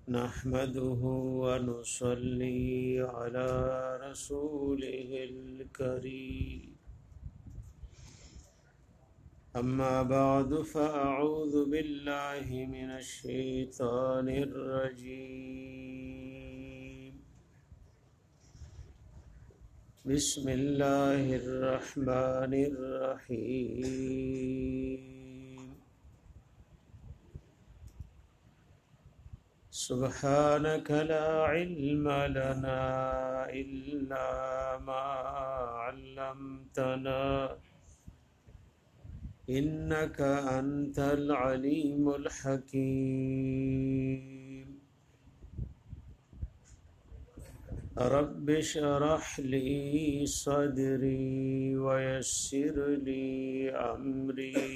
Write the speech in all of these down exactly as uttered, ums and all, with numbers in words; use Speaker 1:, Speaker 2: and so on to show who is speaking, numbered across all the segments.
Speaker 1: نحمده ونصلي على رسوله الكريم أما بعد فأعوذ بالله من الشيطان الرجيم بسم الله الرحمن الرحيم سبحانك لا علم لنا إلا ما علمتنا إنك أنت العليم الحكيم رب اشرح لي صدري ويسر لي أمري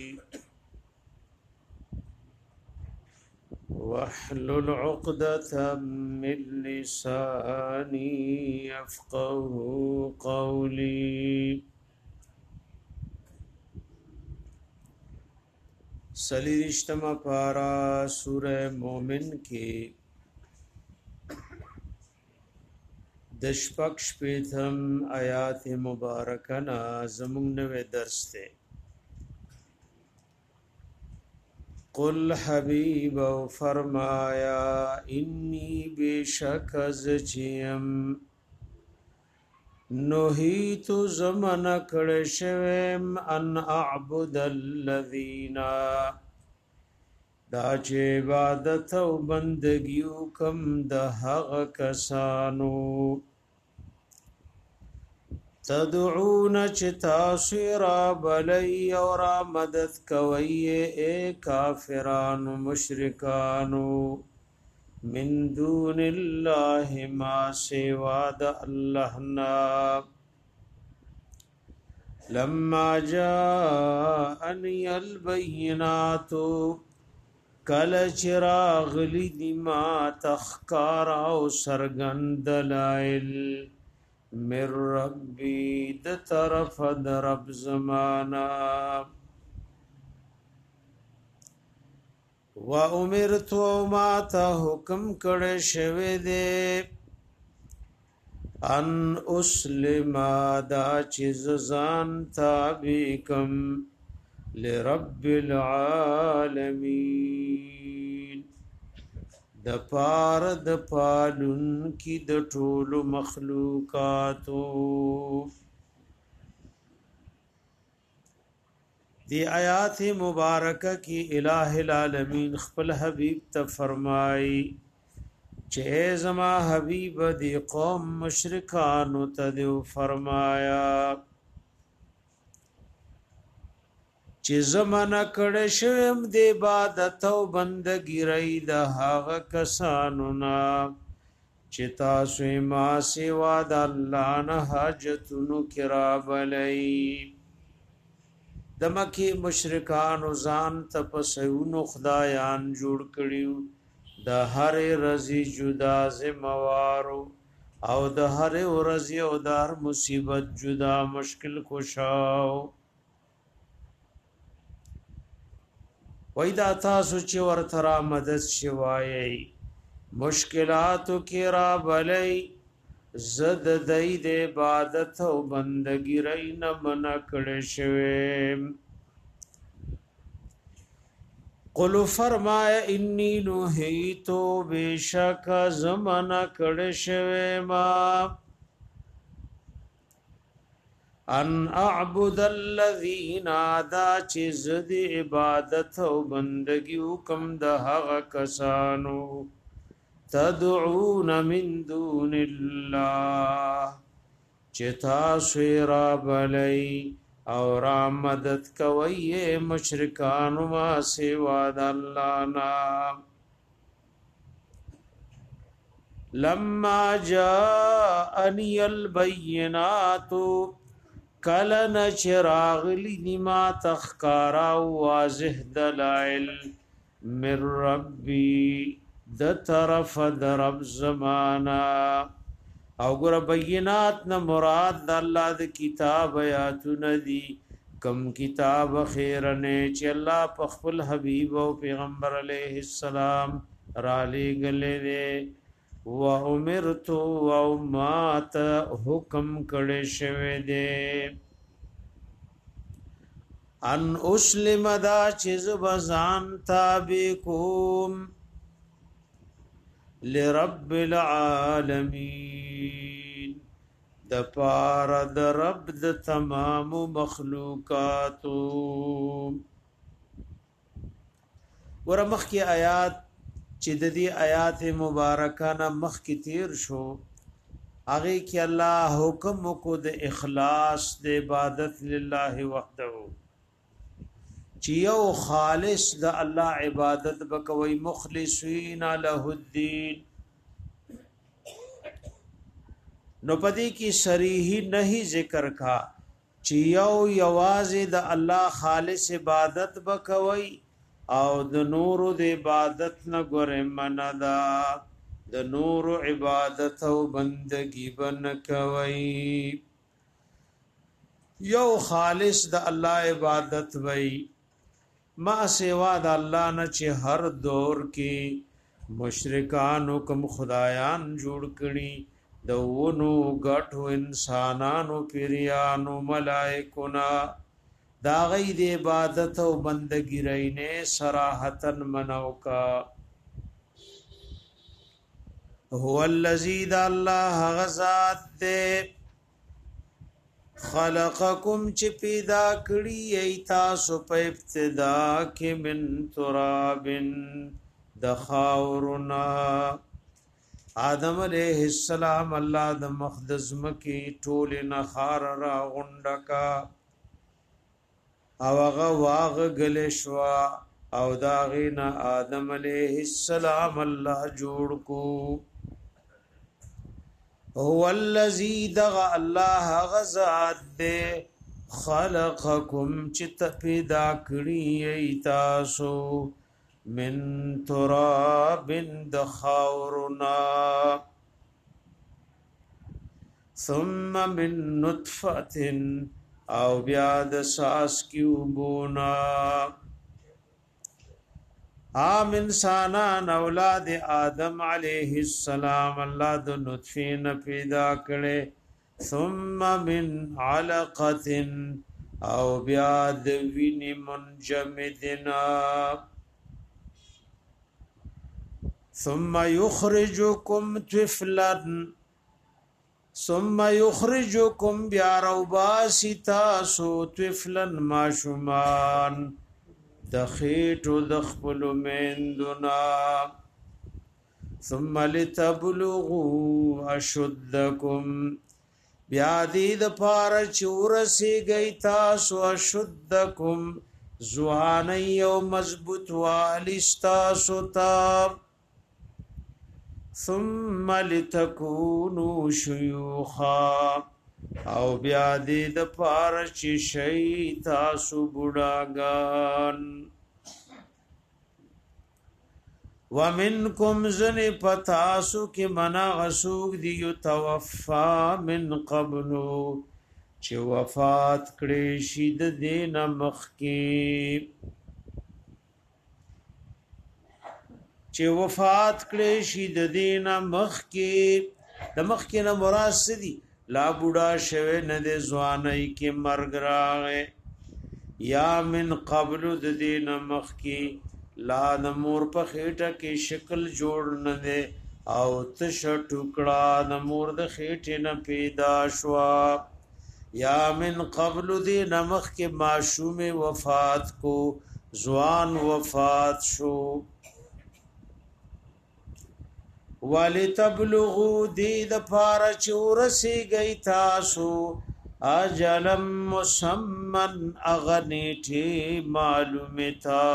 Speaker 1: واحلل عقدة من لساني يفقه قولي سلیرشتما پارا سورہ مومن کی دشپک شپیتم آیات مبارکنا زمون نوے درس تے قل حبیب و فرمایا انی بیشک ازچیم نوحیت زمن کڑشویم ان اعبد الذین دا چه عبادت و بندگیو کم دا حق کسانو تدعون چتاصیرا بلی اور مدد کوئی اے کافران مشرکانو من دون اللہ ما سواد اللہنا لما جاءنی البیناتو کل چراغ لی ما تخکارا و سرگند دلائل من ربی د طرف د رب زمانا و امرتو ما تا حکم کړه شوه دے ان اسلم دا چیز زان تابیکم لرب العالمین د پار د پالون کی د ټولو مخلوقاتو دی آیات مبارکه کی الہ العالمین خپل حبیب ته فرمای چې زما حبیب دی قوم مشرکانو ته دی فرمایا چې زمانہ کړه شوم د عبادت او بندګی رئی د هغه کسانو نا چې تاسو ما سوا د الله نه حاجتونو کرا بلئی د مکی مشرکانو ځان تپسونو خدایان جوړ کړیو د هر رزي جدا زموارو او د هر ورځ او د هر مصیبت جدا مشکل کوشاو وېدا تاسو چې ورته را مدد شوایي مشکلاتو کې را بلې زد دای د عبادت او بندګی رې نه منا کړې شوې قل فرمایا انی نوحیتو بشک زمانہ کړې شوې ما ان اعبد الذین دا چیز دی عبادت او بندگی حکم د هغه کسانو تدعون من دون الله چتا سویرا بلی او را مدد کوي مشرکان ما سوا د الله نا لما جاءنی البینات کلن چراغ لنما تخکارا واضح دلائل من ربی د طرف د رب زمانا او ګور بینات نه مراد د الله د کتاب آیاتونه دي کم کتاب خیر نه چې الله په خپل حبیب او پیغمبر علیه السلام را لګلې دې و امرت او مات حکم کړي شوی دې ان اسلم دا چیز بزان تابع کوم لرب العالمین د پار د رب د تمام مخلوقاتو ورمخ کی آیات چې د دې آیات مبارکه نه مخ کی تیر شو هغه کې الله حکم کو د اخلاص د عبادت لله وحده چې یو خالص د الله عبادت بکوي مخلصین له الدين نو پدې کې صریح نه ذکر کا چې یو یوازې د الله خالص عبادت بکوي او د نور د عبادت نه ګره مندا د نور عبادت او بندگی بن کوي یو خالص د الله عبادت وای ما سوا د الله نه چې هر دور کې مشرکانو کوم خدایان جوړ کړي د ونو غټو انسانانو پیریانو ملائکو نا دا غي د عبادت او بندګی رینه صراحتن منو کا هو الذی ذا الله غزاد دے خلقکم چې پیدا کړی ای تاسو په ابتدا کې من ترابن د خاورنا آدم علیہ السلام الله د مقدس مکی ټول نه خار را غونډکا او هغه واغ گلشوا او داغینا آدم علیہ السلام الله جوړ کو هو الذی دغ الله غزاد دے خلقکم چت پیدا کړی ای تاسو من تراب دخاورنا ثم من نطفه او بیا د ساس کیوبونا عام انسانان اولاد آدم علیہ السلام الله د نطفه نه پیدا کړي ثم من علقه او بیا د ویني منجمدنا ثم يخرجكم طفلا ثم يخرجكم بیا روباستا سو طفلا ماشومان د خېټو د خپل مندنا ثم لتبلغوا اشدکم بیا دې د پار چورسي گئی تاسو اشدکم زوان یو مضبوط والستا ستا ثم لتكونوا شيوخا او بیا دې د پار چې شي تاسو بډاګان ومنکم زن پتاسو کې منا غسوق دی یتوفا من قبلو چې وفات کړي شي د دین مخ کې چې وفات کړي شي د دین مخ کې د مخ کې نه مراد سدي لا بوډا شوه نه د ځواني کې مرګ راغې یا من قبل د دین مخ کې لا د مور په خېټه کې شکل جوړ نه ده او تش ټوکړه د مور د خېټه نه پیدا شوا یا من قبل دین مخ کې معصوم وفات کو ځوان وفات شو ولتبلغوا دی د پار چورسی گئی تاسو اجلم مسمن اغنیٹی معلومتا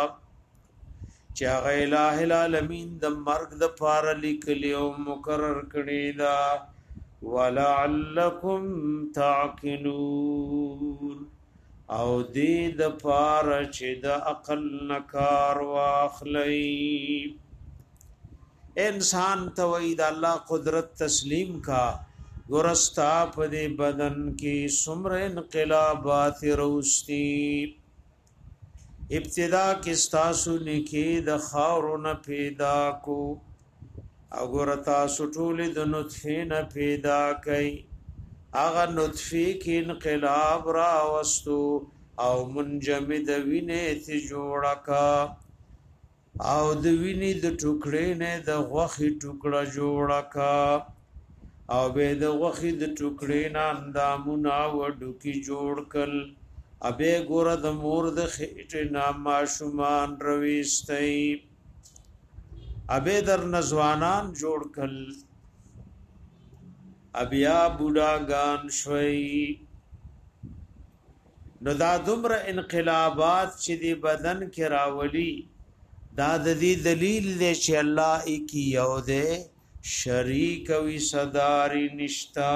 Speaker 1: چا الہ العالمین د مرگ د پار لیکلی او مقرر کړی دا ولعلکم تعقلون او دی د پار چې د عقل نکار واخلی انسان توید الله قدرت تسلیم کا ګورستا په دې بدن کې سمر انقلابات روستی ابتدا کې ستاسو نکي د خاورونه پیدا کو اگر تاسو ټول د نطفه نه پیدا کړي هغه نطفه کې انقلاب را وستو او منجمد وینه ته جوړه کا او د ویني د ټوکړې نه د غوخي ټوکړه جوړه کا او به د غوخي د ټوکړې نه اندامونه وډو کی جوړ کل ابه ګور د مور د خېټه نامه شومان رويستي ابه در نزوانان جوړ کل ابیا بوډاګان شوي نو دا دومره انقلابات چې دی بدن کې راولي دا د دې دلیل دی چې الله اکی یو دی شریک وی صداری نشتا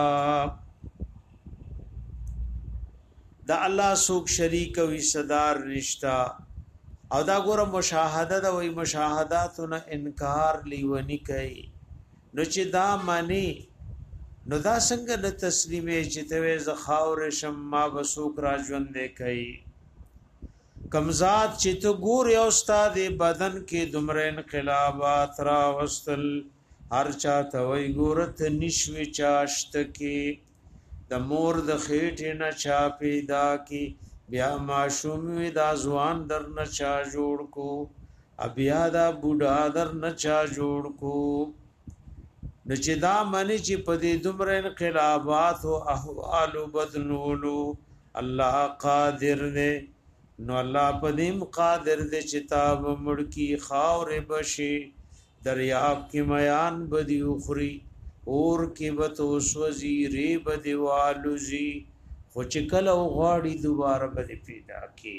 Speaker 1: دا الله سوک شریک وی صدار نشتا او دا ګوره مشاهده دا وی مشاهداتونه انکار لیونی کوي نو چې دا معنی نو دا څنګه د تسلیمې چې ته ز خاور شمما وسوک را ژوند کوي کمزات چې ته ګور یو استاد بدن کې دومره انقلابات را وستل هر چا ته وی ګورت نشوي چاشت کې د مور د خېټې نه چا پیدا کی بیا ماشوم وی دا ځوان در نه چا جوړ کو بیا دا بوډا در نه چا جوړ کو نو چې دا منی چې په دې دومره انقلابات او احوال بدلولو الله قادر دی نو الله په دې قادر دی چې تاب مړ کی خاور بشي دریاب کې میان بدی اخري اور کې بتو سوزي ری بدی والوزي خو چې کله غاړي دوباره بدی پیدا کی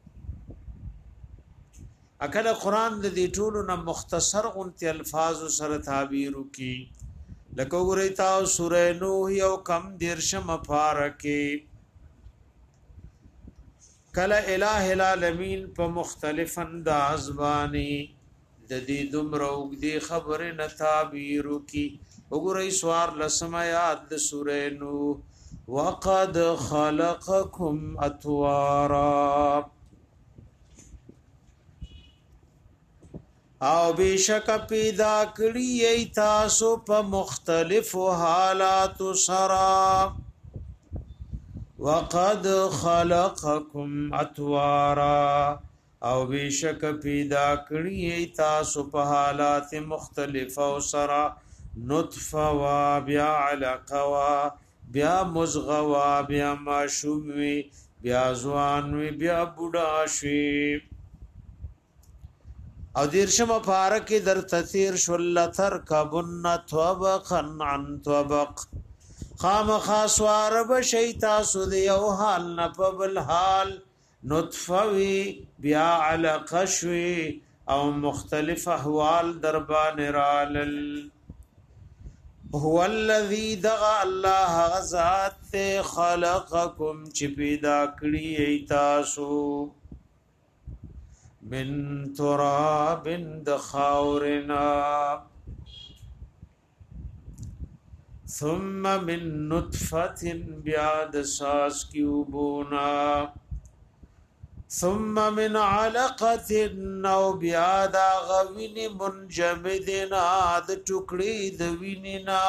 Speaker 1: اکله قران د دې ټولو نه مختصر غونتی الفاظ سره تعبیر کی لکه ګورې تاسو سورې نوح یو کم دیرشم پارکه کله الہ العالمین په مختلف انداز باندې د دې دومره وګدي خبره نه تعبیر کی وګورئ سوار لسمات د سورې نوح وقد خلقکم اطوارا او بشک پیدا کړی ای تاسو په مختلفو حالاتو سره وقد خلقکم اطوارا او بشک پیدا کړی ای تاسو په حالات مختلفو سره نطفه وا بیا علقه وا بیا مزغه وا بیا ماشوم وی بیا ځوان وی بیا بوډا شي او دیرشم پارک در تثیر شلتر کبن طبقا عن طبق خام خاصوار بشی تاسو دیو حال نپبل حال نطفوی بیا علقشوی او مختلف احوال دربان رالل هو الذي دغا الله غزات خلقكم چی پیدا کری ایتاسو من تراب دخاورنا ثم من نطفة بیاد ساس کیوبونا ثم من علقة او بیاد غوین منجمدنا د ټوکړي د ویننا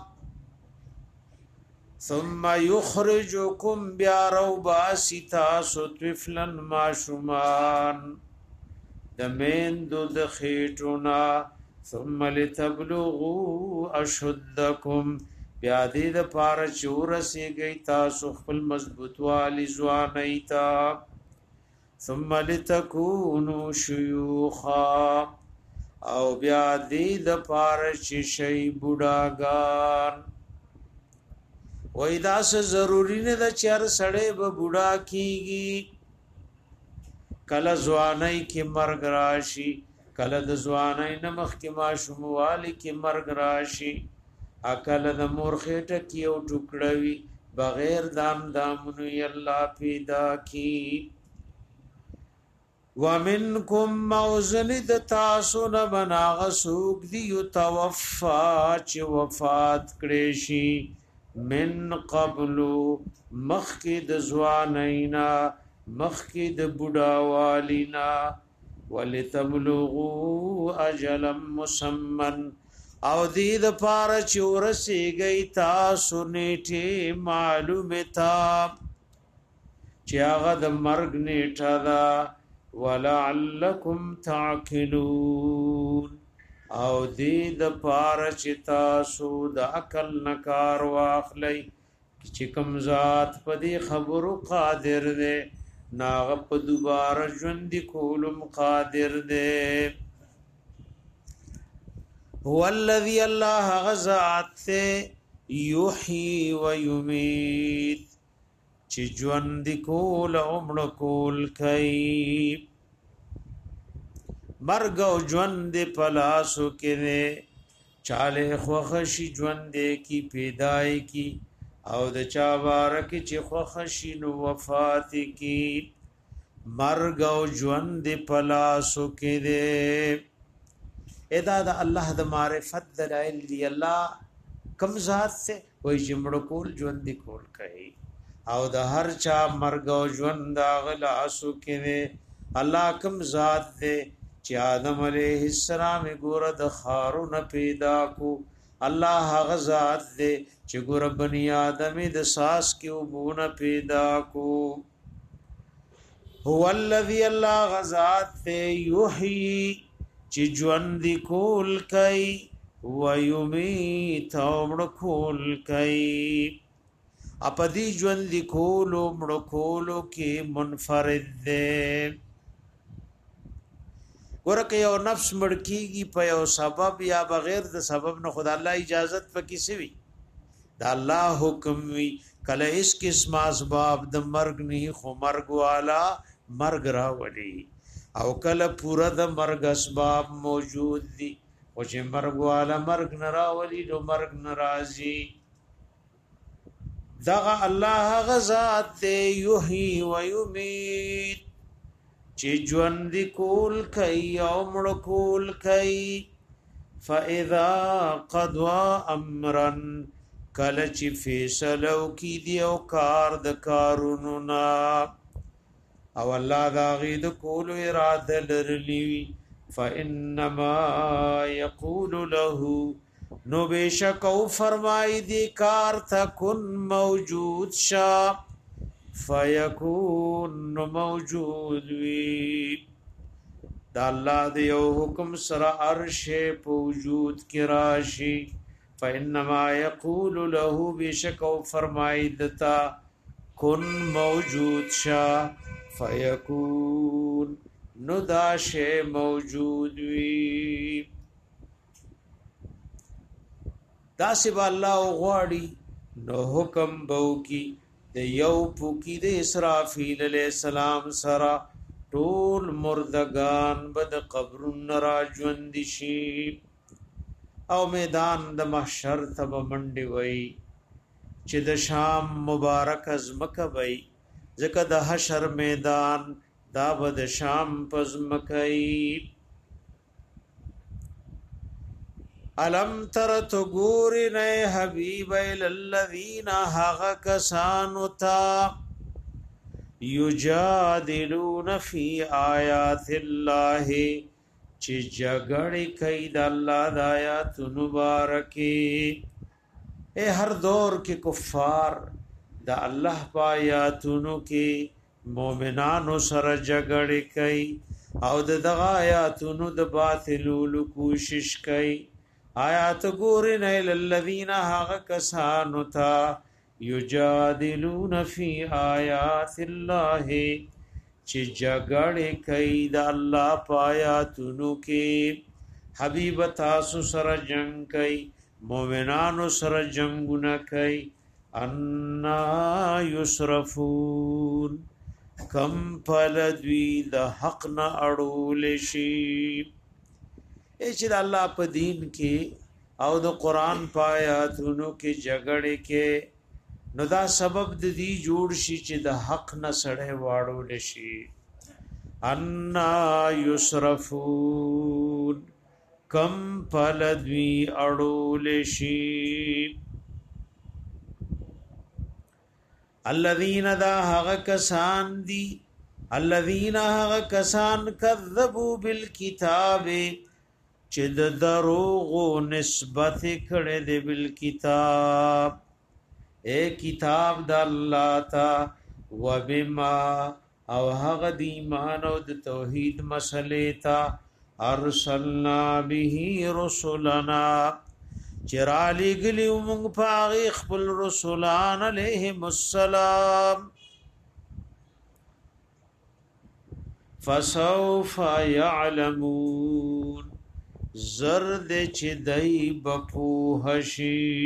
Speaker 1: ثم يخرجكم بیاروبا ستا سطفلا ماشومان دمین دو دخیٹونا ثم لتبلغوا اشدکم بیادی دا پارا چورسی گئی تاسو خپل مضبوط والی زوانی تا ثم لتکونو شیوخا او بیادی دا پارا چشی بوډاګان وای دا څه ضروری نه ده چې هر سړی به بوډا کیږي کله ځواني کې مرګ راشي کله د ځواني نمخ کې ماشوموالي کې مرګ راشي اکل د مور خېټه کې او ټوکړوي بغیر دام دامونو الله پیدا کی ومنکم موزن د تاسو نه بناغ سوق دی توفا چې وفات کړي شي من قبل مخکد زوانینا مخکی د بوډا والینا ولتبلغوا اجلا مسمن او دې د پاره چې ورسیږي تاسو نیټه معلومه تا چې هغه د مرګ نیټه ده ولعلکم تعقلون او دې د پاره چې تاسو د عقل نکار واخلئ چې کوم ذات په دې خبرو قادر دی ناغه په دوباره ژوند کولم قادر دی هو الذي الله غزات يحيي ويميت چې ژوند کول عمر کول کوي مرګ او ژوند په لاسو کې نه چاله خوخشي ژوند کی پیدای کی او د چا بارک چې خوخشي نو وفات کی مرګ او ژوند په لاسو کې نه ادا د الله د معرفت دلائل دی الله کم ذات سے وای جمړ کول ژوند کول کوي او د هر چا مرګ او ژوند غلا اسو کې الله کم ذات دی چې آدم علیه السلام ګور د خارون پیدا کو الله هغه ذات دی چې ګور بنی آدم د ساس کې وبونه پیدا کو هو الذی الله غزاد یحیی چې ژوند کول کوي و یمیت امر کول کوي اپدی ژوند کول امر کول کې منفرد دی ورکه یو نفس مړکیږي په یو سبب یا بغیر د سبب نه خدای الله اجازت پکې سوي دا الله حکم وی کله اس قسم اسباب د مرګ نه خو مرګ والا مرګ راولي او کله پورا د مرګ اسباب موجود دي او چې مرګ والا مرګ نه راولي نو مرګ ناراضي دغه الله غزاد دی یحیی و یمیت چې ژوند کول کوي او مړ کول کوي فاذا قضى امرا کله چې فیصلو کی دی او کار د کارونو نا او الله دا غید کول اراده لرلی فانما یقول له نو بشک او فرمای دی کار تکن موجود شا فیکون موجود وی دا الله دی او حکم سره عرش په وجود کې راشي فانما یقول له بشک او فرمای دتا کن موجود شا فیکون نو دا شی موجود وی دا سب الله غواړي نو حکم بو کی د یو پوکی د اسرافیل علیہ السلام سرا ټول مردگان بد قبرن را ژوند شي او میدان د محشر تب منډي وای چې د شام مبارک ازمکه وای ځکه د حشر میدان دا بد شام پزمکای علم تر تو ګوري نه حبیب الذین هغ کسانو تا یجادلون فی آیات الله چې جګړې کوي د الله د آیات مبارکي اے هر دور کې کفار د الله په آیاتونو کې مؤمنانو سره جګړې کوي او د دغه آیاتونو د باطلولو کوشش کوي آیات ګورن الذین هغ کسانو تا یجادلون فی آیات الله چې جګړې کوي د الله په آیاتونو کې حبیب تاسو سره جنگ کوي مؤمنانو سره جنگونه کوي ان یصرفون کم فلدوی د حق نه اړول شي چې د الله په دین کې او د قران په آیاتونو کې جګړې کې نو دا سبب د دې جوړ شي چې د حق نه سړې واړول شي ان یصرفون کم فلدوی اړول شي الذين دا هغه کسان دي الذين كسان كذبوا بالكتاب چې د دروغ نسبت کړي د بالکتاب اے کتاب د الله تا وبما او هغه د ایمان او د توحید مسلې تا ارسلنا به رسلنا چرالی گلی موږ پاغي خپل رسولان علیهم السلام فسوف يعلمون زرد چې دای بپوهشي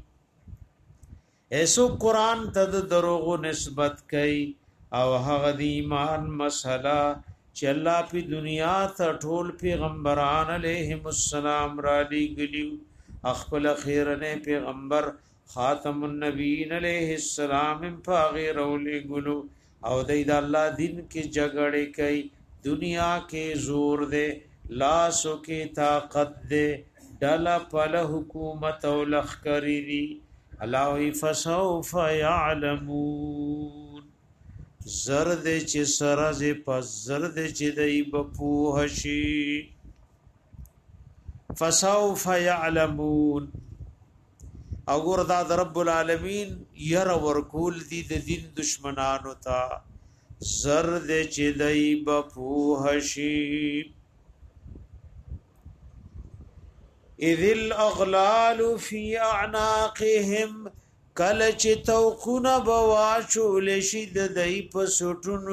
Speaker 1: ایسو قران ته د دروغ نسبت کوي او هغه د ایمان مسله چې الله په دنیا ته ټول پیغمبران علیهم السلام را لېږلي خپل خیرنه پیغمبر خاتم النبیین علیہ السلام په غیر ولېږلو او د الله دین کې جګړې کوي دنیا کې زور دے لاسو کې طاقت دے ډلا پل حکومت او لخکری دی الله فسوف يعلمون زرد چې سرز پس زرد چې دای بپوهشي فسوف يعلمون او ګور دا رب العالمین ير ورکول دي د دین دشمنانو ته زرد چې دای بپوهشي اذ الاغلال في اعناقهم کل چې توقونه بواچو لشد دای په سټونو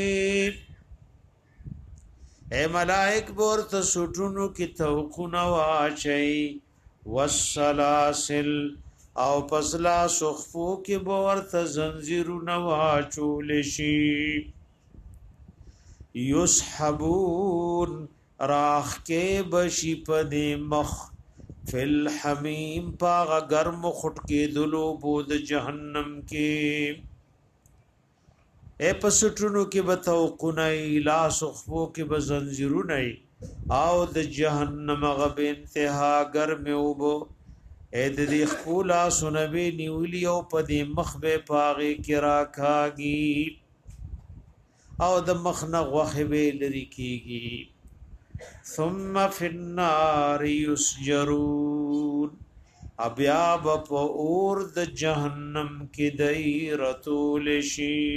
Speaker 1: کې اے ملائک ورته سټونو کې توقونه واچي والسلاسل او پسلا سخفو کې ورته زنجیرونه واچو لشي یسحبون راخ کې بشي پدې مخ فل حمیم پاغ گرم خټ کې دلو بود جهنم کې اے پسټونو کې بتوقنای لا سخفو کې بزنجرونای او د جهنم غب انتها گرم وبو اے د دې خپولا سنبي نیولی او پدې مخ به پاغي کې راکاږي او د مخ نه غوخه به لري کیږي ثم في النار يسجرون ابیا بپ اور د جهنم کې دایرتول شي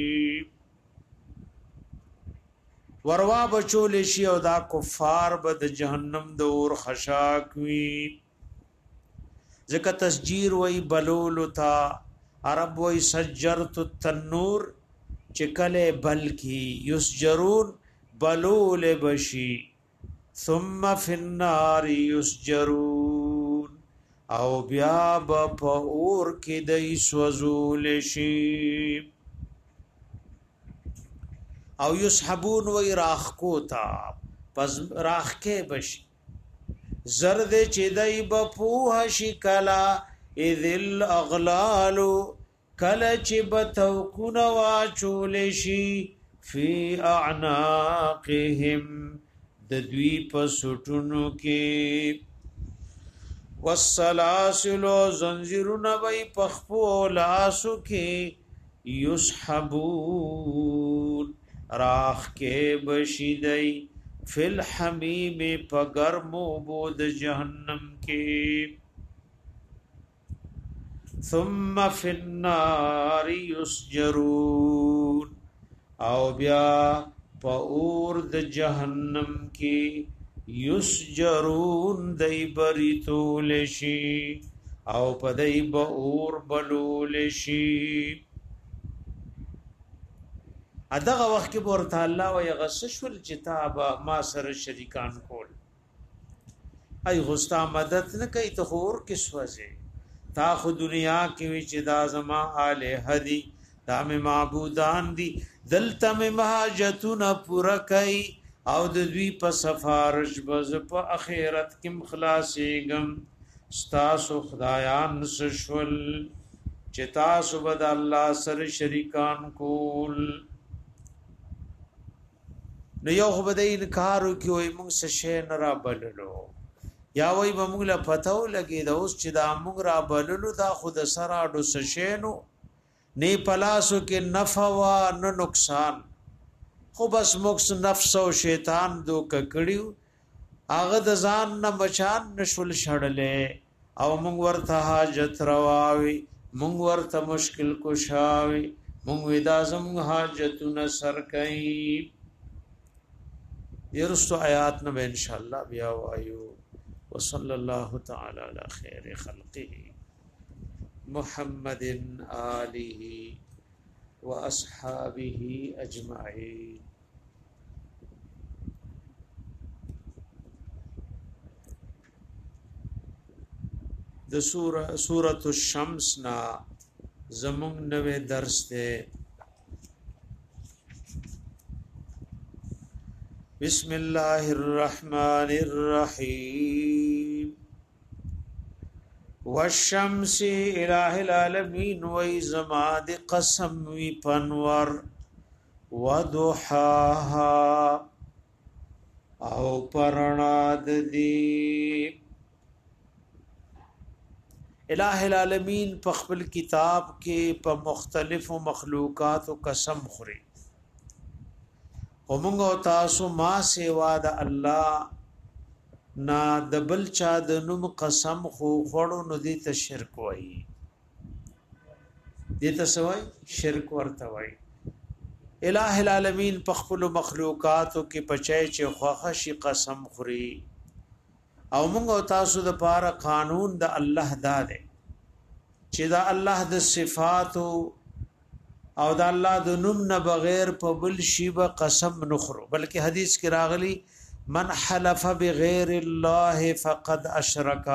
Speaker 1: وروا بچول شي او دا کفار به د جهنم د اور خشاک وي ځکه تسجیر وای بلول تا عرب وای سجرت التنور چکله بلکی یسجرون بلول بشي ثم في النار يسجرون او بیا په اور کې د سوزول شي او يسحبون وی راخ کو تا پس راخ کې بشي زرد چې دای بپوه شي کلا اذل اغلال کلا چې بتوکون واچول شي فی اعناقهم د دوی په سټونو کې والسلاسل زنجیرون وی پخپو لاسو کې یسحبون راخ کې بشیدای فل حمیم په ګرمو بود جهنم کې ثم فی النار یسجرون او بیا په اور د جهنم کې یسجرون دای بریتول شي او په دای به اور بلول شي اداغه وخت کې ورته الله او یغسشل کتاب ما سره شریکان کول ای غستا مدد نه کوي ته خور کې سوځي تا خو دنیا کې وی چې دا زما اله هدي دا مې معبودان دي دلته مې مهاجتونه پورا کوي او د دوی په سفارش بز په اخرت کې مخلاصيګم ستاسو خدایان سشول چې تاسو بد الله سره شریکان کول نو یو خو بده انکارو کې وای موږ څه شی نه را بللو یا وای به موږ له پتاو لګي دا اوس چې دا موږ را بللو دا خود سره اډو څه شی نو نه پلاسو کې نفع وا نه نقصان خو بس موږ نفس او شیطان دوک کړیو هغه د ځان نه بچان نشول شړلې او موږ ورته حاجت رواوي موږ ورته مشکل کوشاوي موږ ودا زموږ حاجتونه سر کوي يرستو آیات نو ان شاء الله بیا وایو وصلى الله تعالى على خير خلقه محمد آله واصحابه اجمعين. د سوره سوره الشمس نا زمون نوې درس ته بسم الله الرحمن الرحيم والشمس اله العالمين وزماد قسم وی پنور وضحاها او پرناد دی الہ العالمین په خپل کتاب کې په مختلفو مخلوقات او قسم خوري ومنګ تاسو ما سیوا د الله نا د بل چا د نوم قسم خو خړو نو دي ته شرک وای دي ته سوای شرک ورته وای الہ العالمین په خپل مخلوقات کې پچای چې خوخه شي قسم خوري او موږ تاسو د پاره قانون د الله داده چې دا الله د صفات او د الله د نوم نه بغیر په بل شی به قسم نخرو بلکې حدیث کې راغلی من حلف بغیر الله فقد اشرک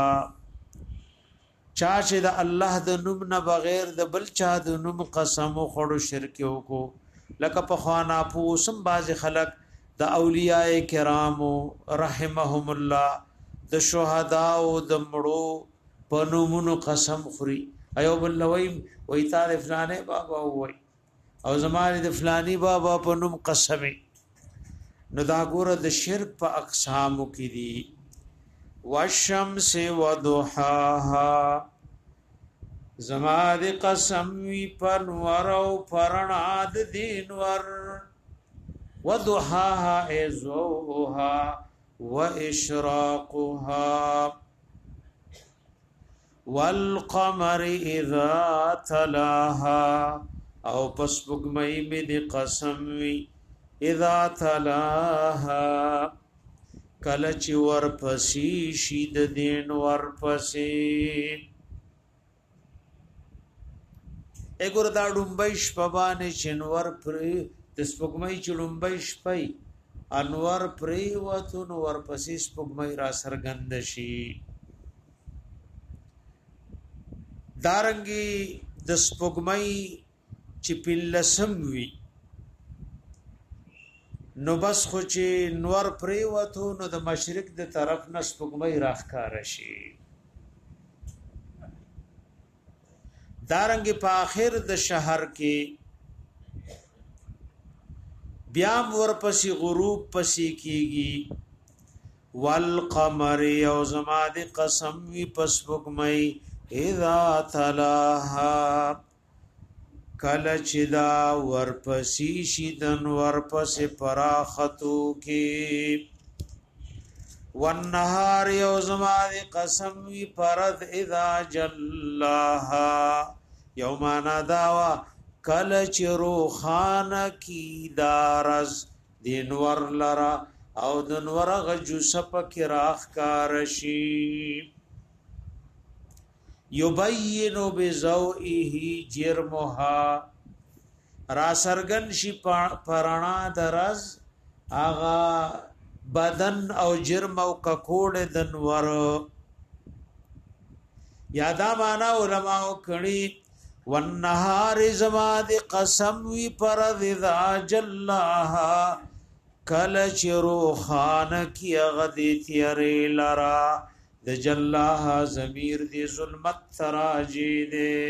Speaker 1: چا چې د الله د نوم نه بغیر د بل چا د نوم قسم خورو شرک وکړو لکه په خوانا پوسم باز خلق د اولیاء کرامو رحمهم الله د شهدا او د مړو په نومونو قسم خوري ایوب اللوی وای تعالی فلانه بابا وای او زمانه د فلانی بابا په نوم قسمي نو دا ګوره د شرک په اقسامو کې دي والشمس وضحاها زماد قسم وی پنور او پرنا د دین ور وضحاها ازوها واشراقها والقمر اذا تلاها او پس بگمئی میں دی قسم وی اذا تلاها کلچ ورپسی شید دین ورپسی اگر دا ڈنبیش پبانی چنور پری دس بگمئی چی ڈنبیش پی انور پریوتون ورپسی سپگمئی را سرگندشی دارنگی دس پگمئی چی پلسم وی نو بس خو چی نور پریوتو نو د مشرق د طرف نس پگمئی راخکارشی دارنگی پا آخر د شهر کی بیام ورپسی غروب پسی کیگی والقمر او زماد قسم وی پس پگمئی اذا تلاها کلچ دا ورپسی شیدن ورپس پراختو کی والنهار یوزماد قسم وی پرد اذا جلاها یومانا داوا کلچ روخان کی دارز دینور لرا او دنور غجو سپک راخ کارشی یبینو بزوئه جرمها را سرگن شی پرانا درز آغا بدن او جرم او ککوڑ دنور یادا مانا علماء کڑی والنهار زماد قسم وی پرد اذا جلاها کلچ روخان کی اغدی تیری لرا د جلاها ضمیر دی ظلمت تراجی دے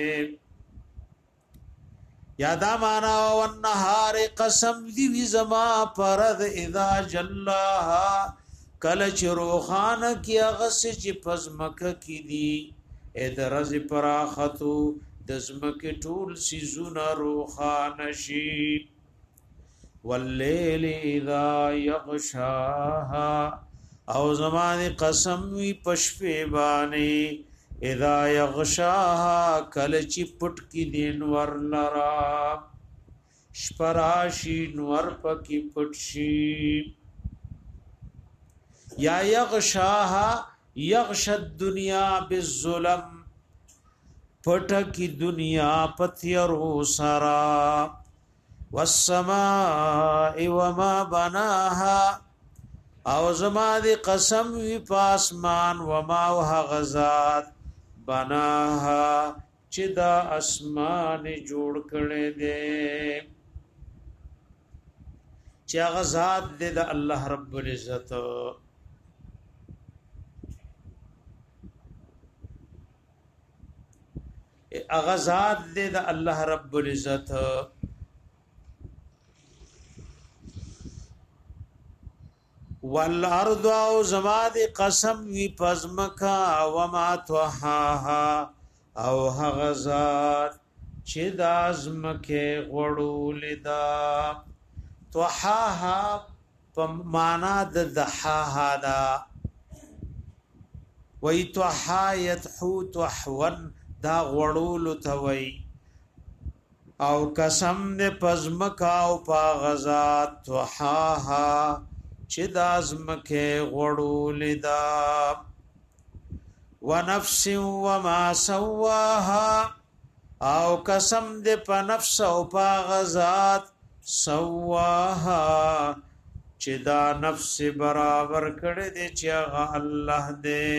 Speaker 1: یادا مانا والنهار قسم دی وی زما پرد اذا جلاها کلچ روخان کی اغس چی پزمک کی دی ادرز پراختو دزمک ټول سیزونا روخان شی واللیل اذا یغشاها او زمان قسم وی پشپی بانی اذا یغشاها کلچی پټ کی دین ور لرا شپراشی نور پکی پټشی یا یغشاها یغش الدنیا بالظلم پټ کی دنیا پتیرو سرا والسماء وما بناها او زما دی قسم وی پاسمان وما وها غزاد بناها چې دا اسمان جوړ کړي دي چې غزاد دې د الله رب العزت غزاد دې د الله رب العزت والارض او زماد قسم وی پزمکا وما توحاها او هغزاد چې د ازمکه غړول دا توحاها په معنا د دحاها دا وی توحا يتحو تحون دا غړول توي او قسم دې پزمکا او پاغزاد توحاها چې د ازمکه غړول دا ونفس وما سواها او قسم دې په نفس او په غزاد سواها چې دا نفس برابر کړي دې چې هغه الله دې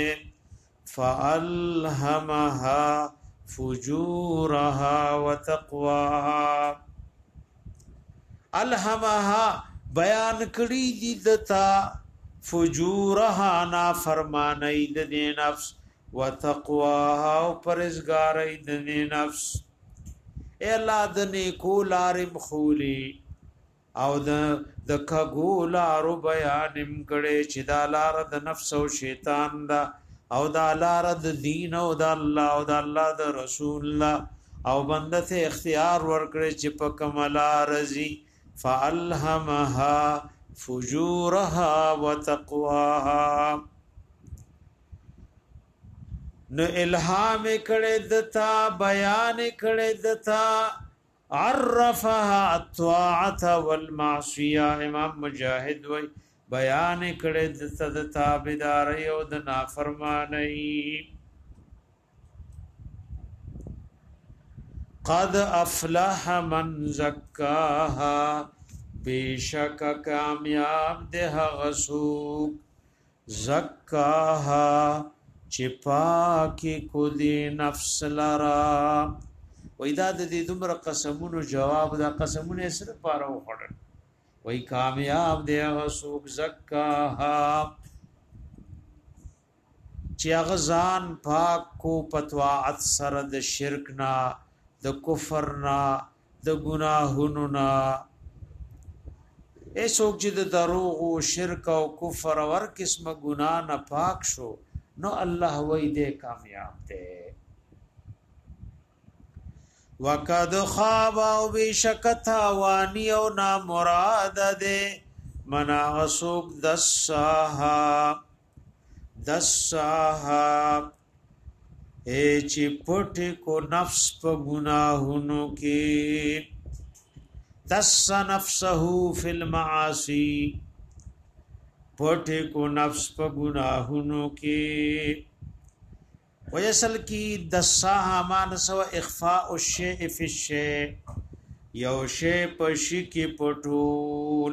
Speaker 1: فالهمها فجورها وتقواها الهمها بیان کړي دي دتا فجورها نا فرمانای د نفس وتقواها او پرزګارای د نفس الا د نیکو لارم خولی او د د کګو لارو بیانم کړي چې دا لار د نفس او شیطان دا او دا لار د دین او د الله او د الله د رسول الله او بنده ته اختیار ورکړي چې په کملا رضی فالهمها فجورها وتقواها نو الهام کړه دتا بیان کړه دتا عرفها الطاعه والمعصيه امام مجاهد وی بیان کړه دتا د تابعداري او د نافرمانی قد افلح من زکاها بیشک کامیاب ده غسوک زکاها چپاکی کو دی نفس لرا وای دا د دې دومره قسمونو جواب دا قسمونه سره پاره وخړل وای کامیاب ده غسوک زکاها چې غزان پاک کو پتوا اثر د شرک نا د کفر نا د گناهونو نا ایسوک چې د دروغ او شرک او کفر ور قسمه ګناه نه پاک شو نو الله وای دې کامیاب ده وقد خاب او بشکتا وانی او نا مراد ده منا غسوک دساها دساها اے چی پټ کو نفس په گناهونو کې دس نفسه فی المعاصی پټ کو نفس په گناهونو کې ویسل کی دساها مان سو اخفاء الشیء فی الشیء یو شی په شی کې پټول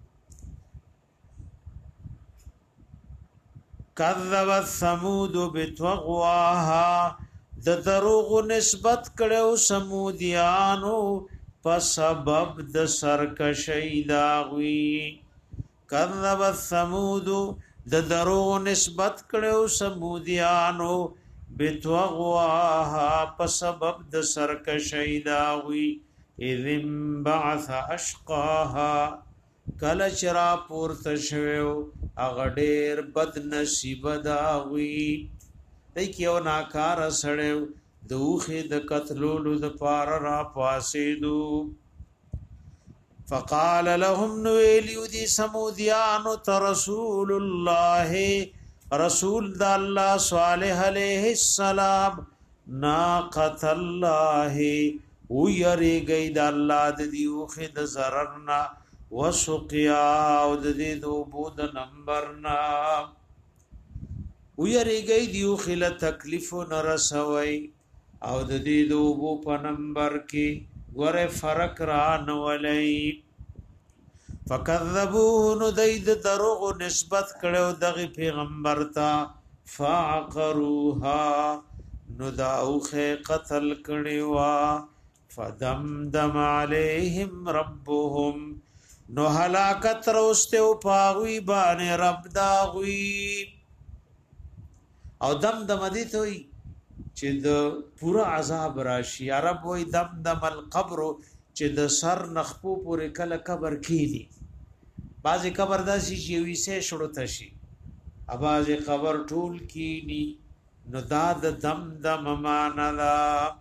Speaker 1: کذب ثمود بتغواها د دروغ نسبت کړو سمودیانو په سبب د سرکشی داوی کذب ثمود د دروغ نسبت کړو سمودیانو بتغواها په سبب د سرکشی داوی اذن بعث اشقاها کله چرا پورته شوو اغه ډیر بد نصیب دا وی دای کیو ناکار سړیو دوخه د قتلولو د پار را پاسېدو فقال لهم نویلیو دی سمودیانو ترسول الله رسول د الله صالح علیہ السلام ناقۃ الله ویری گئی د الله د دیو خد زررنا وسقیا او د دې دوبو د نمبرنا ویری گئی دیو خل تکلیف نرسوي او د دې دوبو په نمبر کې ګوره فرق را نولای فکذبوه نو دید دروغ نسبت کړو دغه پیغمبر ته فعقروها نو داوخه قتل کړوا فدمدم علیهم ربهم نو هلاکت روسته او پاوی باندې رب داوی او دمدم دي ته چې د پورا عذاب راشي عرب وې دمدم القبر چې د سر نخپو پورې کله قبر کیدی بعضی قبر داسي چې وي سه شړو تشي اباځه قبر ټول کینی نو دا د دمدم معنا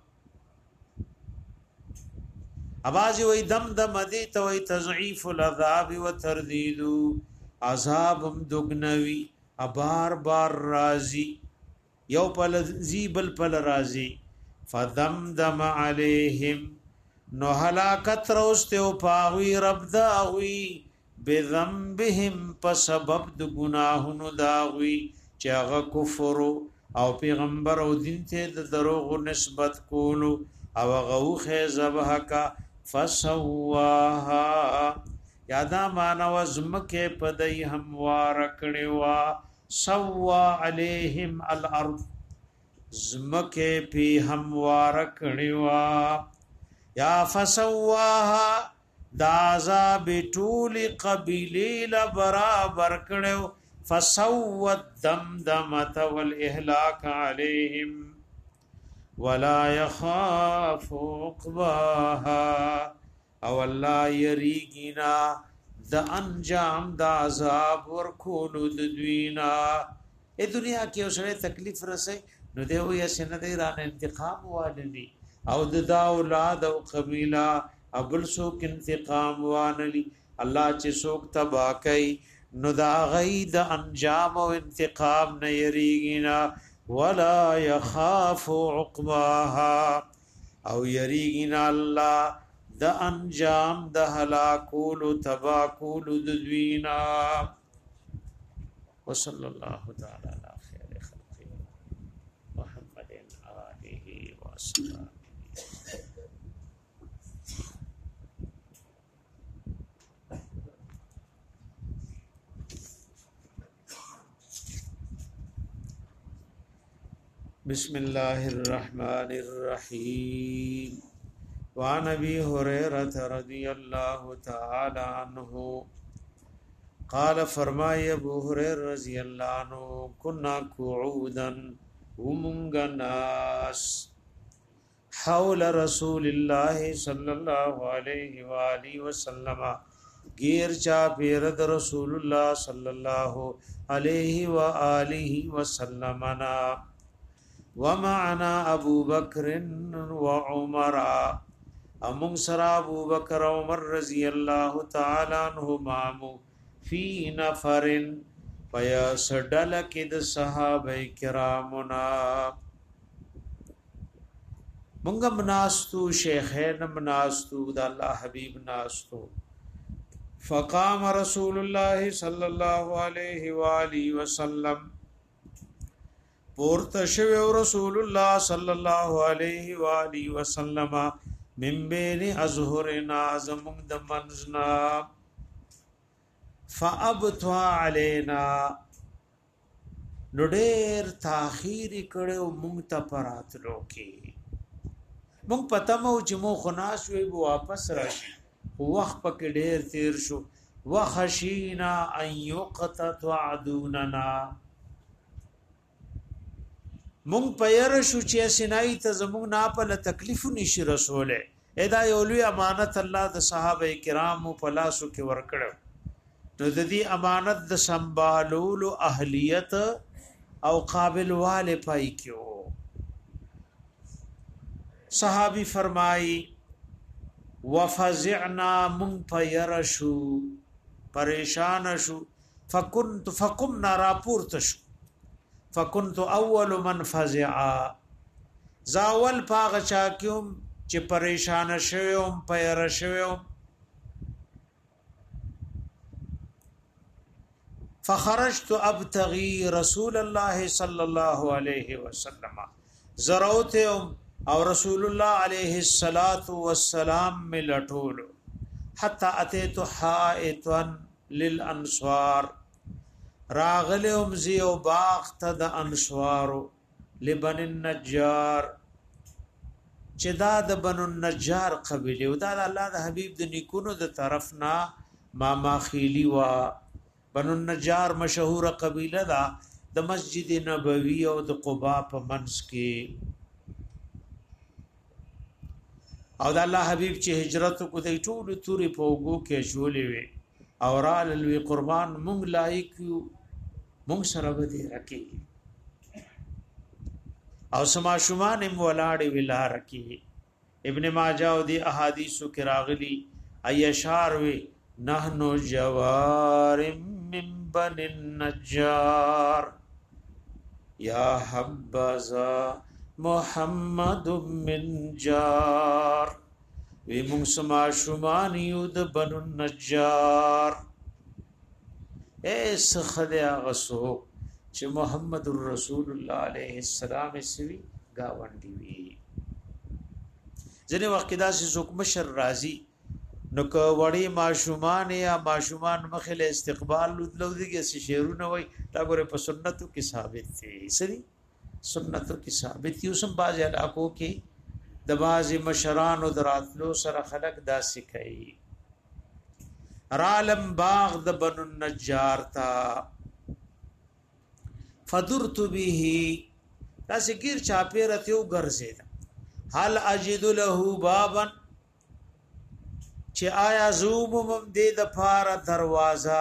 Speaker 1: اباځه وې دمدم دي ته وې تضعیف العذاب وتردید عذاب دغنوي ابار بار رازي یو پل زیبل پل رازی فدمدم علیہم نو حلاکت روستے او پاوی رب داوی بذنبهم په سبب د گناهونو داوی چاغه کفر او پیغمبر او دین ته د دروغ نسبت کولو او غوخه ذبح کا فسواها یادا مانو زمکه پدای هموار کړي سوا علیہم الارض زمکه پی هموار کړیوا یا فسواها دازا بتول قبیلی برابر کړو فسوت دمدمه والاهلاك علیہم ولا يخاف عقباها او الله یریگینا د انجام د عذاب ورکولو د دوینا ای دنیا کې اوسه تکلیف رسي نو دی وې سن د ایران انتقام والي او د دا اولاد او قبيله ابل سوک انتقام وانلی الله چې سوک تبا کوي نو دا غي د انجام او انتقام نه یریږي ولا يخاف عقباها او یریږي الله د انجام د هلاکول تباکول د دوینا وصلی الله تعالی علی خیر خلق محمد آله و صحبه بسم الله الرحمن الرحیم وعن ابي هريره رضي الله تعالى عنه قال فرمای ابو هريره رضی الله عنه كنا قعودا ومنغناس حول رسول الله صلى الله عليه واله وسلم غیر چا پیر رسول الله صلى الله عليه واله وسلم ومعنا ابو بكر وعمر امون سرا ابو بکر عمر رضی اللہ تعالی عنہما فی نفر پیا سڈل کد صحابه کرامنا منگم ناستو شیخین مناستو دا اللہ حبیب ناستو فقام رسول اللہ صلی اللہ علیہ وآلہ وسلم پورتشو رسول اللہ صلی اللہ علیہ وآلہ وسلم من بین ازهرنا زمون د منزنا فابتوا علینا نډیر تاخير کړو مونږ ته پراتلو کې مونږ پته مو چې مو خناس وي واپس راشي وخت پک ډیر تیر شو وخشینا ان یقطع عدوننا مونږ پیر شو چې سینای ته زمونږ نه په تکلیف نشي رسوله ادا یو لوی امانت الله د صحابه کرامو په لاسو کې ورکړو نو د دې امانت د سنبالولو اهلیت او قابل والے پای کېو صحابي فرمایي وفزعنا من فيرشو پریشان شو فكنت فقمنا راپورت شو فكنت اول من فزعا زاول پاغ چاکیوم چې پریشان شوم پیر شوم فخرجت ابتغي رسول الله صلى الله عليه وسلم زروتهم او رسول الله عليه الصلاه والسلام ملټول حتى اتيت حائطا للانصار راغلهم زيو باغ تد انصار لبن النجار چې دا د بنو النجار قبيله او دا الله د حبيب د نیکونو د طرفنا ما ماخيلي وا بنو النجار مشهور قبيله دا د مسجد نبوي او د قباء په منځ کې او د الله حبيب چې هجرت کو د ټول توري په وګو کې شولې وي او را لوي قربان مونږ لایق مونږ سره به دي رکی او سما شومان مولاړي ویلا رکی ابن ماجه او دی احادیث کې راغلي ايشار وی نحنو جوار من بن النجار یا حبذا محمد من جار وی مونږ سما شومان یو د بن النجار ایس خدای غسو چې محمد رسول الله عليه السلام سوي گاونډي وي ځنه وخت دا چې څوک مشر راضي نو کو وړي ماشومان یا ماشومان مخله استقبال لودلو دي چې شعرونه وي دا ګوره په سنتو کې ثابت دي سړي سنتو کې ثابت یو سم باز علاقو کې د باز مشران او دراتلو سره خلق داسې کوي رالم باغ د بنو النجار تا فدرت به داسې گیر چاپیره تیو ګرځید هل اجد له بابا چې آیا زوم مم دې د فار دروازه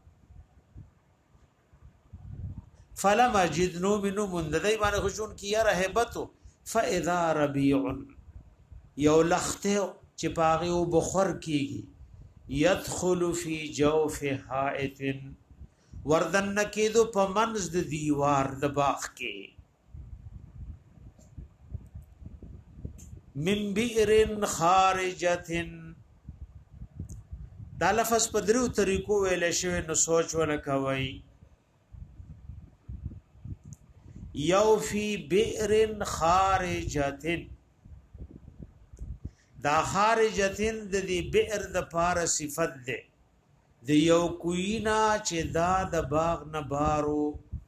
Speaker 1: فلم اجد نو منو منددای باندې خوشون کیه رهبتو فاذا ربيع یو لخته چې پاغي او بخور کیږي يدخل في جوف حائط وردن کېدو په منځ د دیوار د باغ کې من بئر خارجه دا لفظ په درو طریقو ویل شوی نو سوچ ولکوي یو فی بئر خارجه دا خارجتن د دې بئر د پار صفت ده د یو کوینا چې دا د باغ نه بارو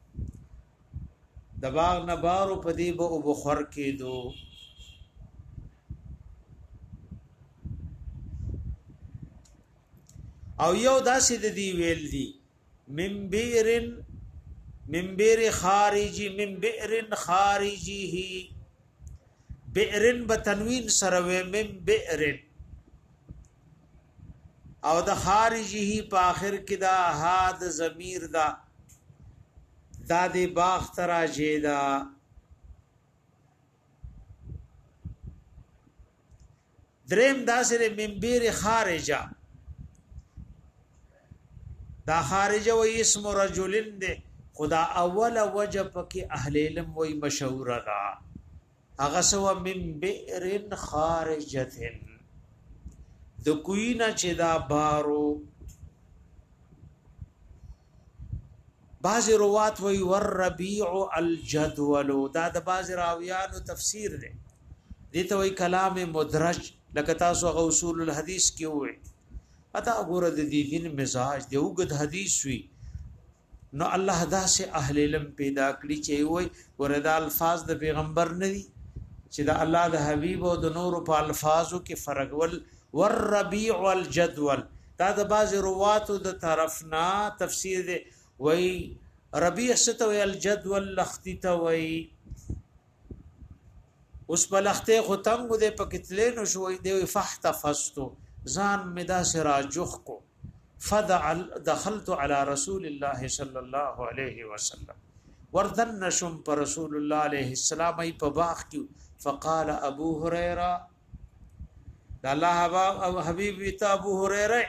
Speaker 1: د باغ نه بارو په دې به بخور کېدو او یو داسې د دې ویل دي من بئر من بئر خارجي من بئر خارجه بئرن بتنوین سره من بئرن او د خارجه په اخر کې دا هاد ضمیر دا دا د باغ تراجه دا دریم داسره من بئر خارجه دا خارجه و اسم رجلن ده خدا اول وجه پکې اهل علم وای مشهور دا اغه سو من بئر خارجه د کوینا چې دا بارو بعض روات وی ور ربيع الجدول دا د بعض راویانو تفسیر دی دته وی کلام مدرج لکه تاسو غ اصول الحديث کې وې اته وګوره د دې دین مزاج دی وګد حدیث وی نو الله دا سه اهل علم پیدا کړی چې وای وردا الفاظ د پیغمبر نه دي چې دا الله د حبیب او د نور په الفاظو کې فرق ول والربيع والجدول دا د باز رواتو د طرفنا تفسیر دی وای ربيع ستو الجدول لختته وای اوس په لخته ختم غو د پکتلې نو شوې دی فاحتفظتو ځان مدا سراجخ کو فدع دخلت على رسول الله صلى الله عليه وسلم وردن نشم پر رسول الله عليه السلام ای په باغ کې فقال ابو هريره د الله حبیب ته ابو هريره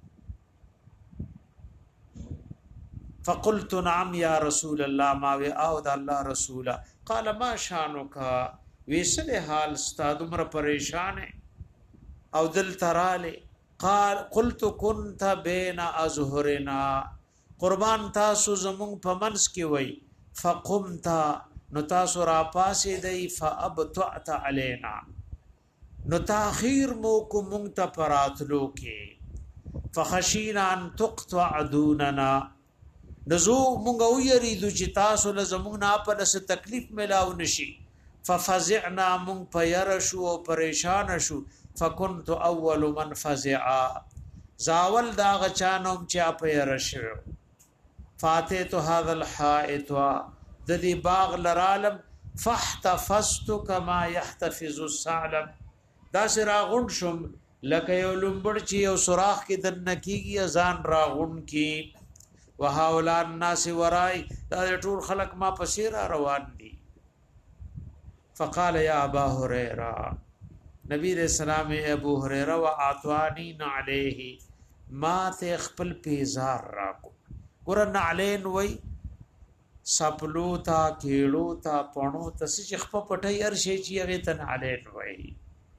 Speaker 1: فقلت نعم يا رسول الله ما وی او د الله رسول قال ما شانك ویسل حال استاد عمر پریشان او دل تراله قال قلت كنت بين ازهرنا قربان تاسو زمون په منس کې وای فقمت نو تاسو را پاسې دی فابطعت علينا نو تاخير مو کو مونږ ته پراتلو کې فخشينا ان تقطع دوننا نزو مونږ ویریدو چې تاسو له زمون نه په لس تکلیف ملاو نشي ففزعنا مونږ په ير شو او پریشان شو فكنت اول من فزع زاول دا غچانم چې په ير شو فاتت هذا الحائط د دې باغ لرالم فاحتفظت كما يحتفظ الثعلب دا سرا غون شم لکه یو لومبړ چې یو سوراخ کې د نکیږي ځان را غون کی وهاولان الناس ورای دا ټول خلق ما پسې را روان دي فقال يا ابا هريره نبی رسول الله ابو هريره واعطاني عليه ما ته خپل پیزار راکو قران علین وای سپلو تا کېړو تا پڼو تس چې خپ پټي هر شي چې هغه تن علین وای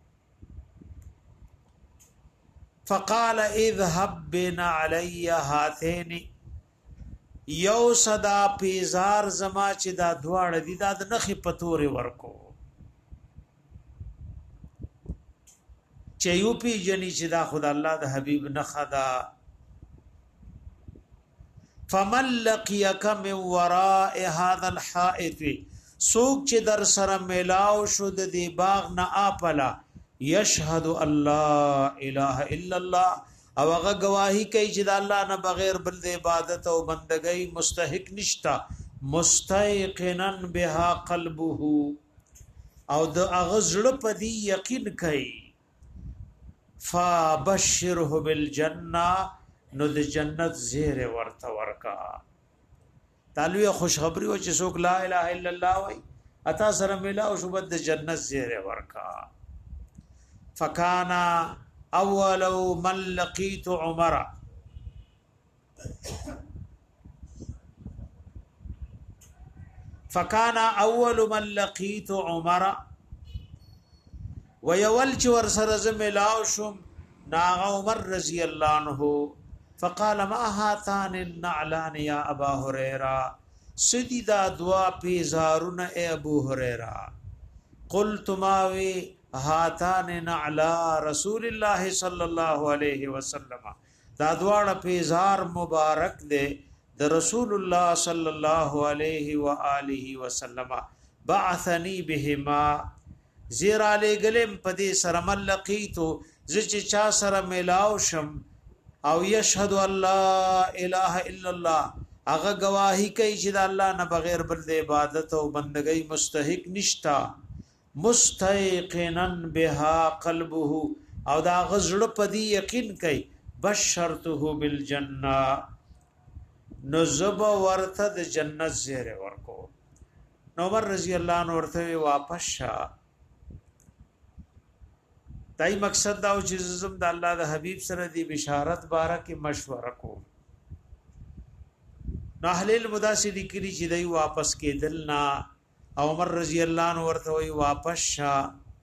Speaker 1: فقال اذهب بنا علي هاتين یو صدا پیزار زما چې دا دواړه دي دا د نخي پتوري ورکو چې یو پی جنې چې دا خدای الله د حبيب نخدا فمن لقيك من وراء هذا الحائط سوق چې در سره ملاو شو د دې باغ نه اپلا يشهد الله اله الا الله او هغه گواہی کوي چې د الله نه بغیر بل د عبادت او بندګۍ مستحق نشتا مستيقنا بها قلبه او د هغه زړه په دې یقین کوي فبشره بالجنه نو د جنت زیر ورته ورکا تعالی خوشخبری او چې څوک لا اله الا الله وای اتا سره ملا او شوبد د جنت زیر ورکا فکانا اول من لقيت عمر فکانا اول من لقيت عمر ويول چې ور سره زملاو شم ناغ عمر رضی الله عنه فقال ما هاتان النعلان يا ابا هريره سديدا دعا پیزارون اے ابو هريره قلت ما وي هاتان نعلا رسول الله صلى الله عليه وسلم دا دواړه پیزار مبارک دے د رسول الله صلى الله عليه واله وسلم بعثني بهما زیرا لګلم پدې سره ملقیتو زچ چا سره ملاو شم او یشهد الله اله الا الله هغه گواہی کوي چې د الله نه بغیر بل د عبادت او بندګۍ مستحق نشتا مستيقنا بها قلبه او دا غزړه پدی یقین کوي بشرته بالجنه نزب ورته د جنت زیره ورکو نو عمر رضی الله عنه ورته واپس شا دای مقصد دا او چې زم د الله د حبیب سره دی بشارت بارکه مشوره کو نو اهل المداسر کلی چې دی واپس کېدل نا عمر رضی الله عنه ورته وی واپس شا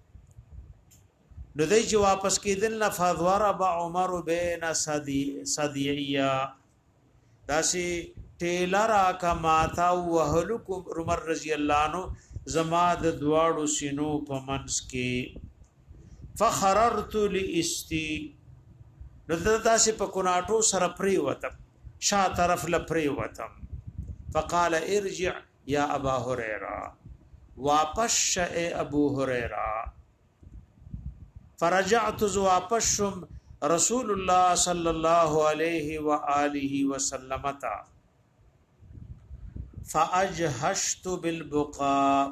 Speaker 1: نو دی چې واپس کېدل نا فضرب عمر بین صدی صدییا داسي ټیلرا کماتا وهلک عمر رضی الله عنه زما د دواړو سینو په منس کې فخررت لاستي نذرتا سي په کوناټو سره پری وتم شا طرف لپری وتم فقال ارجع يا ابا هريره واپس اے ابو هريره فرجعت واپس رسول الله صلى الله عليه واله وسلم تا فاجهشت بالبقاء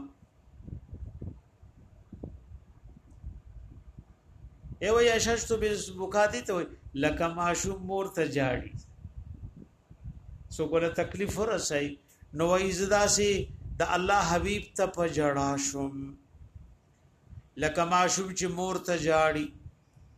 Speaker 1: ایو یا ششتو بالبکاتی ته لکه ماشوم مور ته جاړي سو کوله تکلیف ورسای نو ایزدا سي د الله حبيب ته پجړا شوم لکه ماشوم چې مور ته جاړي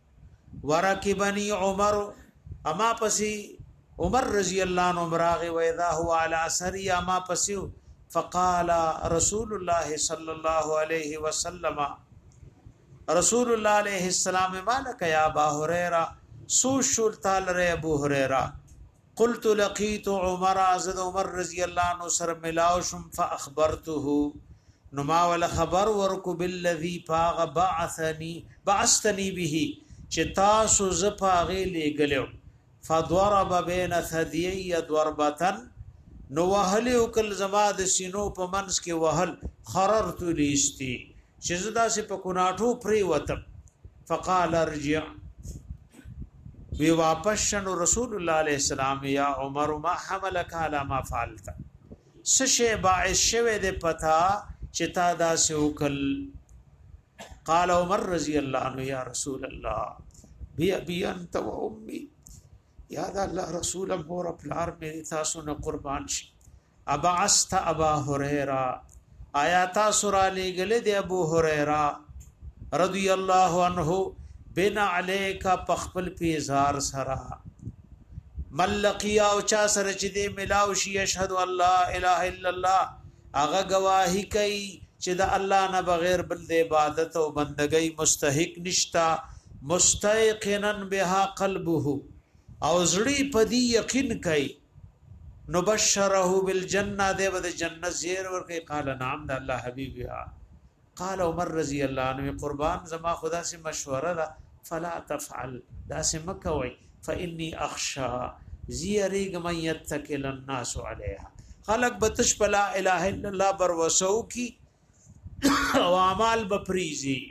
Speaker 1: ورکبنی عمر اما پسی عمر رضی الله عنه براغ و اذا هو على سری اما پسی فقال رسول الله صلی الله علیه وسلم رسول الله علیه السلام مالک یا ابا هريره سوشل تعالی ابو هريره قلت لقيت عمر ازد عمر رضی الله عنه سر ملاوشم فاخبرته نما ول خبر ورکو بالذي باغ بعثني بعثني به چتا سو زپاغه لګلو فضرب بين ثديي ضربه نو وهل وکل زما د سینو په منس کې وهل خررت لیستی شزدا سے په کناټو پری وتم فقال ارجع وی واپس شنو رسول الله علیه السلام یا عمر ما حملك على ما فعلت سشه باعث شوه د پتا چتا دا سے وکل قال عمر رضی الله عنه یا رسول الله بی ابي انت و امي یا الله رسول مور پلار میری تاسو نه قربان شي ابعست ابا هريره آیات سورہ لګل دی ابو هريره رضی الله عنه بنا علیک پخپل پیزار سرا ملقیا او چا سره چې دی ملاو شي اشهد الله اله الا الله اغه گواہی کوي چې د الله نه بغیر بل د عبادت او بندګۍ مستحق نشتا مستيقنا بها قلبه او زړی پدی یقین کوي نبشره بالجنه دیو د جنت زیر ورکه قال نام د الله حبیب یا قال عمر رضی الله عنه قربان زما خدا سے مشوره ده فلا تفعل دا سے مکوي فاني اخشى زيريغ من يتكل الناس عليها خلق بتش بلا اله الا الله بر وسو کی او اعمال بپریزی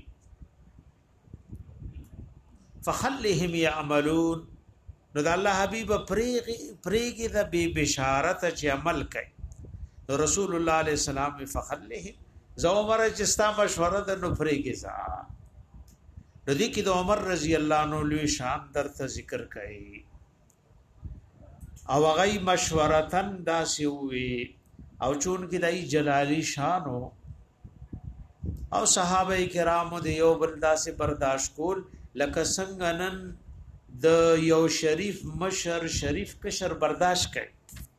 Speaker 1: فخلهم يعملون نو د الله حبيب پریغي پریغي د بی بشارت چې عمل کوي رسول الله عليه السلام فخلهم زو عمر چې ستا مشوره د نو پریغي ځا ردی کی د عمر رضی الله عنه لوی شان درته ذکر کوي او غي مشورتن داسي وي او چون کی دای جلالی شانو او صحابه کرامو د یو بل داسې برداشت کول لکه څنګه نن د یو شریف مشر شریف کشر برداشت کوي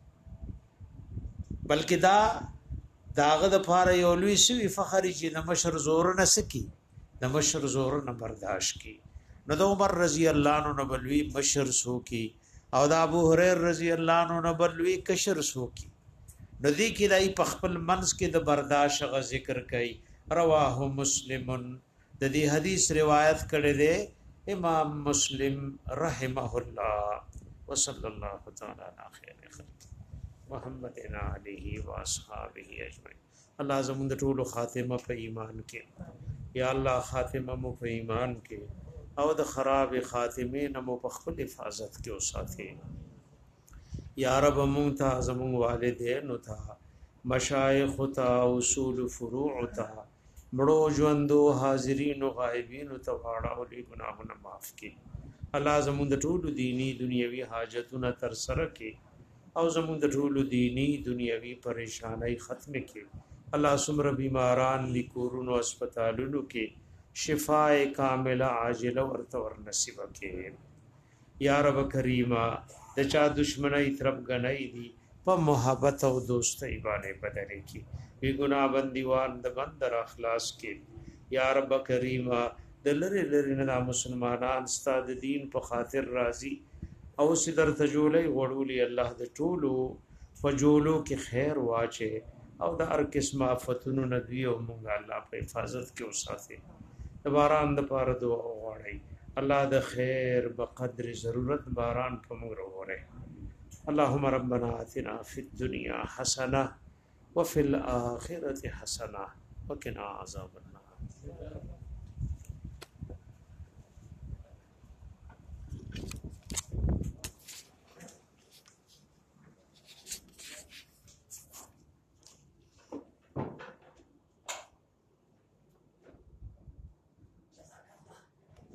Speaker 1: بلکې دا داغه د پاره یو لوی سوی فخر چې د مشر زور نه سکی د مشر زور نه برداشت کی نو د عمر رضی الله عنه بلوی مشر سو کی او د ابو هريره رضی الله عنه بلوی کشر سو کی نو دی کی دای په خپل منس کې د برداشت غ ذکر کوي رواه مسلمن د دې حدیث روایت کړي دی امام مسلم رحمه الله وصلی الله تعالی علی خیر خلق محمد علیه و اصحابہ اجمعین الله زموږ د ټولو خاتمه په ایمان کې یا الله خاتمه مو په ایمان کې او د خراب خاتمه نه مو په خپل حفاظت کې اوساته یا رب مونږ ته زموږ والدین او ته مشایخ او ته اصول فروع او ته مړو ژوندو حاضرین او غایبین او ته واړه او لې ګناهونه معاف کړي الله زموږ د ټولو دینی دنیوي حاجتونه تر سره کړي او زموږ د ټولو دینی دنیوي پریشانای ختم کړي الله سمره بیماران لیکورونو هسپتالونو کې شفاء کامله عاجله ورته ور نصیب کړي یا رب کریمه د چا دشمنی طرف غنۍ دي په محبت او دوستۍ باندې بدلې کی وی ګنا بندیوان د بندر اخلاص کې یا رب کریمه د لری لری نه مسلمانان ستاد دین په خاطر راضي او سدر تجولې غړولي الله د ټولو فجولو کې خیر واچي او د هر قسمه فتونو ندوی او مونږ الله په حفاظت کې اوساته د باران د پاره دعا وغواړي الله د خیر بقدر ضرورت باران په موږ وروړي اللهم ربنا آتنا في الدنيا حسنه وفي الاخره حسنه وقنا عذاب النار